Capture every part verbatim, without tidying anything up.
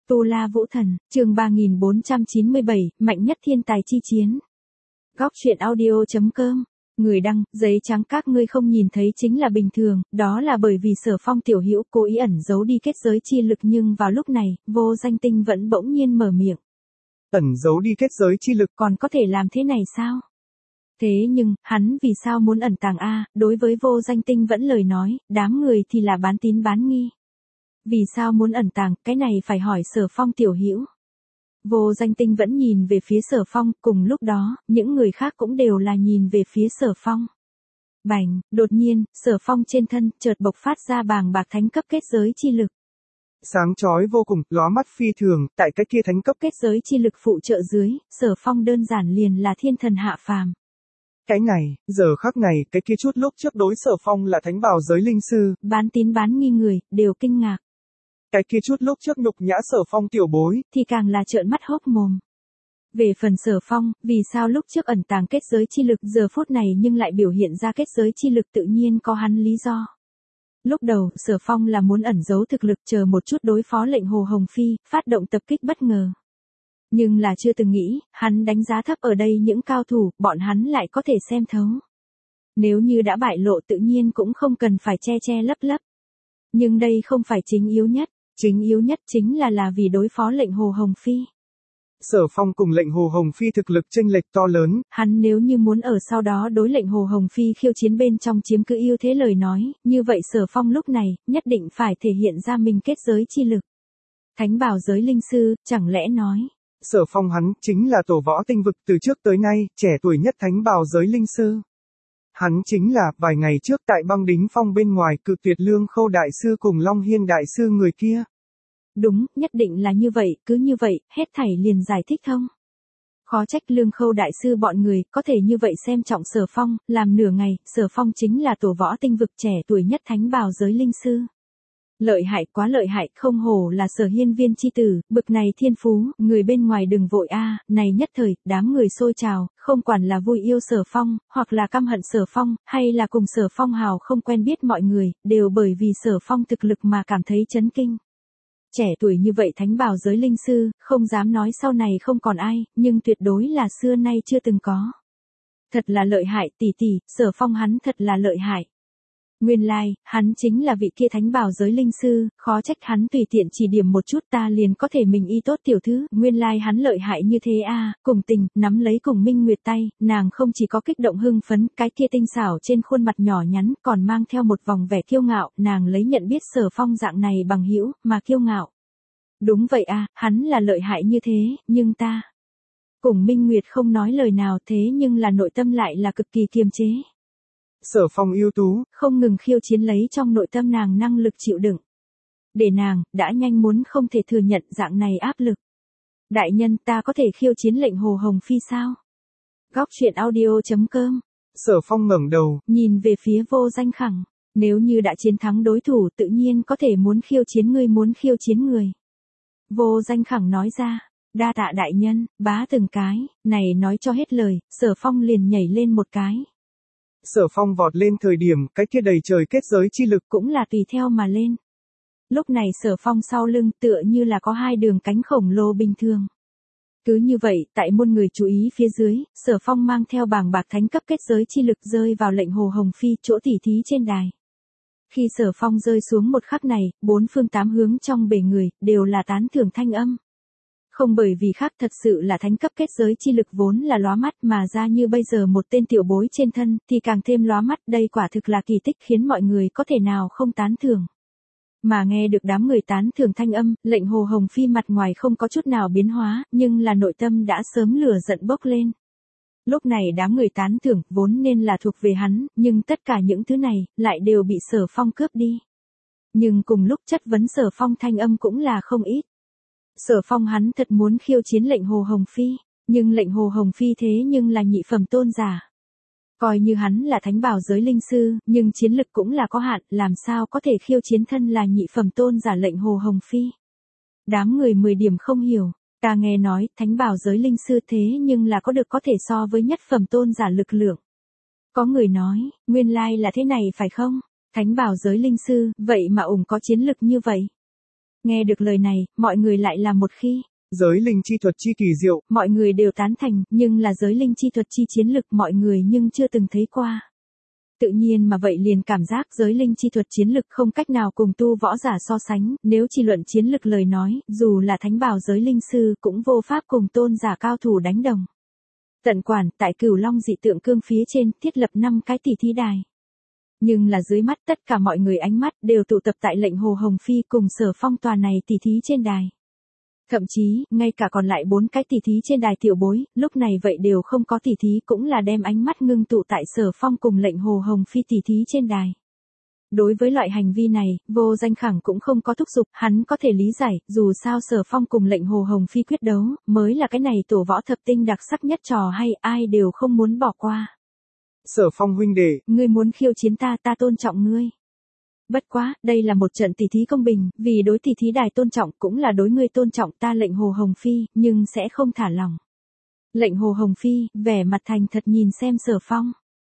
Tu La Vũ Thần, chương ba nghìn bốn trăm chín mươi bảy, mạnh nhất thiên tài chi chiến. Góc truyện audio chấm com. Người đăng, giấy trắng các ngươi không nhìn thấy chính là bình thường, đó là bởi vì Sở Phong tiểu hữu cố ý ẩn giấu đi kết giới chi lực, nhưng vào lúc này, Vô Danh Tinh vẫn bỗng nhiên mở miệng. Ẩn giấu đi kết giới chi lực còn có thể làm thế này sao? Thế nhưng, hắn vì sao muốn ẩn tàng a? Đối với Vô Danh Tinh vẫn lời nói, đám người thì là bán tín bán nghi. Vì sao muốn ẩn tàng, cái này phải hỏi Sở Phong tiểu hữu. Vô Danh Tinh vẫn nhìn về phía Sở Phong, cùng lúc đó, những người khác cũng đều là nhìn về phía Sở Phong. Bành, đột nhiên, Sở Phong trên thân, chợt bộc phát ra bàng bạc thánh cấp kết giới chi lực. Sáng chói vô cùng, lóa mắt phi thường, tại cái kia thánh cấp kết giới chi lực phụ trợ dưới, Sở Phong đơn giản liền là thiên thần hạ phàm. Cái này, giờ khắc này, cái kia chút lúc trước đối Sở Phong là thánh bào giới linh sư. Bán tín bán nghi người, đều kinh ngạc. Cái kia chút lúc trước nhục nhã Sở Phong tiểu bối, thì càng là trợn mắt hốc mồm. Về phần Sở Phong, vì sao lúc trước ẩn tàng kết giới chi lực giờ phút này nhưng lại biểu hiện ra kết giới chi lực, tự nhiên có hắn lý do. Lúc đầu, Sở Phong là muốn ẩn giấu thực lực chờ một chút đối phó lệnh Hồ Hồng Phi, phát động tập kích bất ngờ. Nhưng là chưa từng nghĩ, hắn đánh giá thấp ở đây những cao thủ, bọn hắn lại có thể xem thấu. Nếu như đã bại lộ tự nhiên cũng không cần phải che che lấp lấp. Nhưng đây không phải chính yếu nhất, chính yếu nhất chính là là vì đối phó lệnh Hồ Hồng Phi. Sở Phong cùng lệnh Hồ Hồng Phi thực lực chênh lệch to lớn. Hắn nếu như muốn ở sau đó đối lệnh Hồ Hồng Phi khiêu chiến bên trong chiếm cứ ưu thế lời nói, như vậy Sở Phong lúc này, nhất định phải thể hiện ra mình kết giới chi lực. Thánh bảo giới linh sư, chẳng lẽ nói. Sở Phong hắn, chính là tổ võ tinh vực từ trước tới nay, trẻ tuổi nhất thánh bào giới linh sư. Hắn chính là, vài ngày trước tại băng đính phong bên ngoài, Cự Tuyệt Lương Khâu đại sư cùng Long Hiên đại sư người kia. Đúng, nhất định là như vậy, cứ như vậy, hết thảy liền giải thích thông. Khó trách Lương Khâu đại sư bọn người, có thể như vậy xem trọng Sở Phong, làm nửa ngày, Sở Phong chính là tổ võ tinh vực trẻ tuổi nhất thánh bào giới linh sư. Lợi hại, quá lợi hại, không hổ là Sở Hiên Viên chi tử, bực này thiên phú, người bên ngoài đừng vội a. Này nhất thời, đám người xôi trào, không quản là vui yêu Sở Phong, hoặc là căm hận Sở Phong, hay là cùng Sở Phong hào không quen biết mọi người, đều bởi vì Sở Phong thực lực mà cảm thấy chấn kinh. Trẻ tuổi như vậy thánh bào giới linh sư, không dám nói sau này không còn ai, nhưng tuyệt đối là xưa nay chưa từng có. Thật là lợi hại, tỷ tỷ, Sở Phong hắn thật là lợi hại. Nguyên lai, like, hắn chính là vị kia thánh bào giới linh sư, khó trách hắn tùy tiện chỉ điểm một chút ta liền có thể mình y tốt tiểu thư, nguyên lai like hắn lợi hại như thế a. À. Cùng tình, nắm lấy Cùng Minh Nguyệt tay, nàng không chỉ có kích động hưng phấn, cái kia tinh xảo trên khuôn mặt nhỏ nhắn, còn mang theo một vòng vẻ kiêu ngạo, nàng lấy nhận biết Sở Phong dạng này bằng hữu, mà kiêu ngạo. Đúng vậy a, à, hắn là lợi hại như thế, nhưng ta. Cùng Minh Nguyệt không nói lời nào thế nhưng là nội tâm lại là cực kỳ kiềm chế. Sở Phong ưu tú, không ngừng khiêu chiến lấy trong nội tâm nàng năng lực chịu đựng. Để nàng, đã nhanh muốn không thể thừa nhận dạng này áp lực. Đại nhân ta có thể khiêu chiến lệnh Hồ Hồng Phi sao? Góc truyện audio chấm com. Sở Phong ngẩng đầu, nhìn về phía Vô Danh Khẳng. Nếu như đã chiến thắng đối thủ tự nhiên có thể muốn khiêu chiến người muốn khiêu chiến người. Vô Danh Khẳng nói ra, đa tạ đại nhân, bá từng cái, này nói cho hết lời, Sở Phong liền nhảy lên một cái. Sở Phong vọt lên thời điểm, cái kia đầy trời kết giới chi lực cũng là tùy theo mà lên. Lúc này Sở Phong sau lưng tựa như là có hai đường cánh khổng lồ bình thường. Cứ như vậy, tại muôn người chú ý phía dưới, Sở Phong mang theo bàng bạc thánh cấp kết giới chi lực rơi vào lệnh Hồ Hồng Phi chỗ tỉ thí trên đài. Khi Sở Phong rơi xuống một khắc này, bốn phương tám hướng trong bề người, đều là tán thưởng thanh âm. Không bởi vì khác thật sự là thánh cấp kết giới chi lực vốn là lóa mắt mà ra như bây giờ một tên tiểu bối trên thân thì càng thêm lóa mắt, đây quả thực là kỳ tích khiến mọi người có thể nào không tán thưởng. Mà nghe được đám người tán thưởng thanh âm, lệnh Hồ Hồng Phi mặt ngoài không có chút nào biến hóa, nhưng là nội tâm đã sớm lửa giận bốc lên. Lúc này đám người tán thưởng vốn nên là thuộc về hắn, nhưng tất cả những thứ này lại đều bị Sở Phong cướp đi. Nhưng cùng lúc chất vấn Sở Phong thanh âm cũng là không ít. Sở Phong hắn thật muốn khiêu chiến lệnh Hồ Hồng Phi, nhưng lệnh Hồ Hồng Phi thế nhưng là nhị phẩm tôn giả. Coi như hắn là thánh bảo giới linh sư, nhưng chiến lực cũng là có hạn, làm sao có thể khiêu chiến thân là nhị phẩm tôn giả lệnh Hồ Hồng Phi. Đám người mười điểm không hiểu, ta nghe nói thánh bảo giới linh sư thế nhưng là có được có thể so với nhất phẩm tôn giả lực lượng. Có người nói, nguyên lai là thế này phải không? Thánh bảo giới linh sư, vậy mà ủng có chiến lực như vậy. Nghe được lời này, mọi người lại là một khi. Giới linh chi thuật chi kỳ diệu, mọi người đều tán thành, nhưng là giới linh chi thuật chi chiến lực mọi người nhưng chưa từng thấy qua. Tự nhiên mà vậy liền cảm giác giới linh chi thuật chiến lực không cách nào cùng tu võ giả so sánh, nếu chỉ luận chiến lực lời nói, dù là thánh bào giới linh sư cũng vô pháp cùng tôn giả cao thủ đánh đồng. Tận quản, tại Cửu Long dị tượng cương phía trên, thiết lập năm cái tỷ thí đài. Nhưng là dưới mắt tất cả mọi người ánh mắt đều tụ tập tại lệnh Hồ Hồng Phi cùng Sở Phong tòa này tỷ thí trên đài. Thậm chí, ngay cả còn lại bốn cái tỷ thí trên đài tiểu bối, lúc này vậy đều không có tỷ thí cũng là đem ánh mắt ngưng tụ tại Sở Phong cùng lệnh Hồ Hồng Phi tỷ thí trên đài. Đối với loại hành vi này, Vô Danh Khẳng cũng không có thúc giục, hắn có thể lý giải, dù sao Sở Phong cùng lệnh Hồ Hồng Phi quyết đấu, mới là cái này tổ võ thập tinh đặc sắc nhất trò hay ai đều không muốn bỏ qua. Sở Phong huynh đệ, ngươi muốn khiêu chiến ta, ta tôn trọng ngươi. Bất quá, đây là một trận tỷ thí công bình, vì đối tỷ thí đài tôn trọng cũng là đối ngươi tôn trọng ta lệnh Hồ Hồng Phi, nhưng sẽ không thả lòng. Lệnh Hồ Hồng Phi, vẻ mặt thành thật nhìn xem Sở Phong.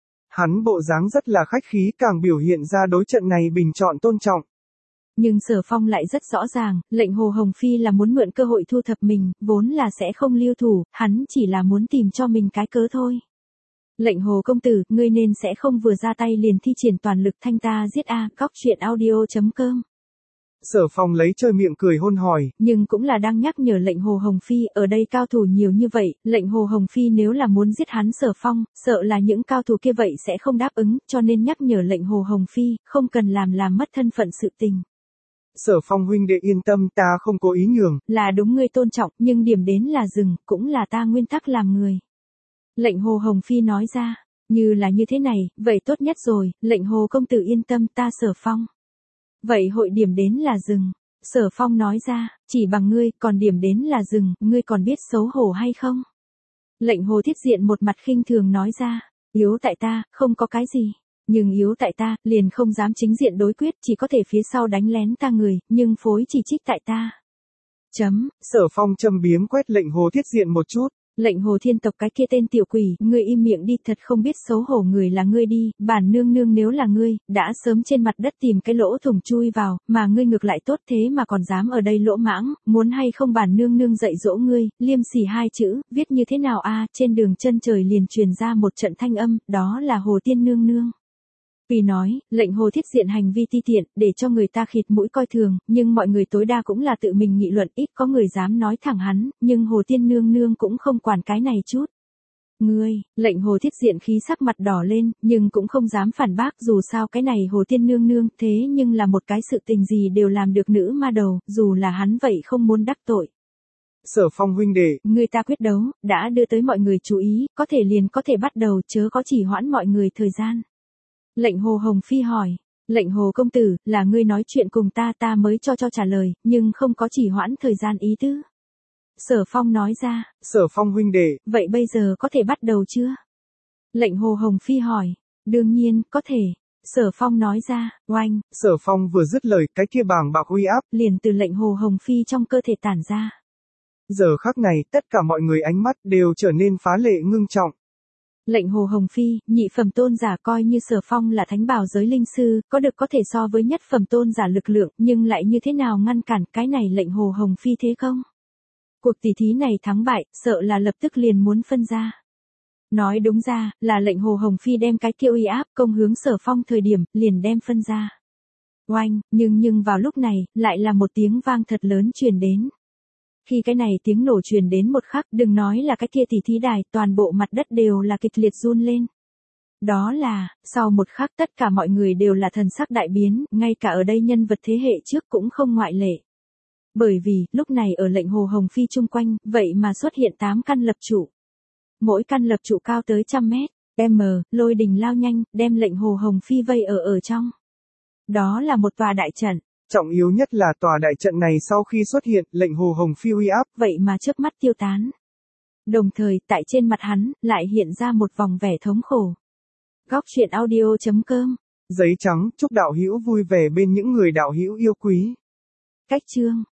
Hắn bộ dáng rất là khách khí càng biểu hiện ra đối trận này bình chọn tôn trọng. Nhưng Sở Phong lại rất rõ ràng, lệnh Hồ Hồng Phi là muốn mượn cơ hội thu thập mình, vốn là sẽ không lưu thủ, hắn chỉ là muốn tìm cho mình cái cớ thôi. Lệnh Hồ công tử, ngươi nên sẽ không vừa ra tay liền thi triển toàn lực thanh ta giết a, cóc truyện audio chấm com. Sở Phong lấy chơi miệng cười hôn hỏi. Nhưng cũng là đang nhắc nhở lệnh Hồ Hồng Phi, ở đây cao thủ nhiều như vậy, lệnh Hồ Hồng Phi nếu là muốn giết hắn Sở Phong, sợ là những cao thủ kia vậy sẽ không đáp ứng, cho nên nhắc nhở lệnh Hồ Hồng Phi, không cần làm làm mất thân phận sự tình. Sở Phong huynh đệ yên tâm, ta không cố ý nhường. Là đúng ngươi tôn trọng, nhưng điểm đến là dừng, cũng là ta nguyên tắc làm người. Lệnh Hồ Hồng Phi nói ra, như là như thế này, vậy tốt nhất rồi, lệnh Hồ công tử yên tâm ta Sở Phong. Vậy hội điểm đến là dừng. Sở Phong nói ra, chỉ bằng ngươi, còn điểm đến là dừng, ngươi còn biết xấu hổ hay không? Lệnh Hồ Thiết Diện một mặt khinh thường nói ra, yếu tại ta, không có cái gì. Nhưng yếu tại ta, liền không dám chính diện đối quyết, chỉ có thể phía sau đánh lén ta người, nhưng phối chỉ trích tại ta. Chấm. Sở Phong châm biếm quét lệnh Hồ Thiết Diện một chút. Lệnh Hồ Thiên tộc cái kia tên tiểu quỷ, ngươi im miệng đi, thật không biết xấu hổ, người là ngươi đi, bản nương nương nếu là ngươi, đã sớm trên mặt đất tìm cái lỗ thủng chui vào, mà ngươi ngược lại tốt thế mà còn dám ở đây lỗ mãng, muốn hay không bản nương nương dạy dỗ ngươi, liêm sỉ hai chữ, viết như thế nào a? Trên đường chân trời liền truyền ra một trận thanh âm, đó là Hồ Tiên nương nương. Vì nói, lệnh Hồ Thiết Diện hành vi ti tiện, để cho người ta khịt mũi coi thường, nhưng mọi người tối đa cũng là tự mình nghị luận, ít có người dám nói thẳng hắn, nhưng Hồ Tiên nương nương cũng không quản cái này chút. Ngươi, lệnh Hồ Thiết Diện khí sắc mặt đỏ lên, nhưng cũng không dám phản bác, dù sao cái này Hồ Tiên nương nương, thế nhưng là một cái sự tình gì đều làm được nữ ma đầu, dù là hắn vậy không muốn đắc tội. Sở Phong huynh đệ, người ta quyết đấu, đã đưa tới mọi người chú ý, có thể liền có thể bắt đầu, chớ có chỉ hoãn mọi người thời gian. Lệnh Hồ Hồng Phi hỏi, lệnh Hồ công tử, là ngươi nói chuyện cùng ta ta mới cho cho trả lời, nhưng không có chỉ hoãn thời gian ý tứ. Sở Phong nói ra, Sở Phong huynh đệ, vậy bây giờ có thể bắt đầu chưa? Lệnh Hồ Hồng Phi hỏi, đương nhiên, có thể. Sở Phong nói ra, oanh. Sở Phong vừa dứt lời, cái kia bàng bạc uy áp, liền từ lệnh Hồ Hồng Phi trong cơ thể tản ra. Giờ khắc này, tất cả mọi người ánh mắt đều trở nên phá lệ ngưng trọng. Lệnh Hồ Hồng Phi, nhị phẩm tôn giả coi như Sở Phong là thánh bào giới linh sư, có được có thể so với nhất phẩm tôn giả lực lượng, nhưng lại như thế nào ngăn cản cái này lệnh Hồ Hồng Phi thế không? Cuộc tỷ thí này thắng bại, sợ là lập tức liền muốn phân ra. Nói đúng ra, là lệnh Hồ Hồng Phi đem cái kia uy áp công hướng Sở Phong thời điểm, liền đem phân ra. Oanh, nhưng nhưng vào lúc này, lại là một tiếng vang thật lớn truyền đến. Khi cái này tiếng nổ truyền đến một khắc, đừng nói là cái kia tỷ thí đài, toàn bộ mặt đất đều là kịch liệt run lên. Đó là, sau một khắc tất cả mọi người đều là thần sắc đại biến, ngay cả ở đây nhân vật thế hệ trước cũng không ngoại lệ. Bởi vì, lúc này ở lệnh Hồ Hồng Phi chung quanh, vậy mà xuất hiện tám căn lập trụ. Mỗi căn lập trụ cao tới trăm mét, m, lôi đình lao nhanh, đem lệnh Hồ Hồng Phi vây ở ở trong. Đó là một tòa đại trận. Trọng yếu nhất là tòa đại trận này sau khi xuất hiện, lệnh Hồ Hồng Phi uy áp, vậy mà chớp mắt tiêu tán. Đồng thời, tại trên mặt hắn, lại hiện ra một vòng vẻ thống khổ. Góc truyện audio chấm com. Giấy trắng, chúc đạo hữu vui vẻ bên những người đạo hữu yêu quý. Cách chương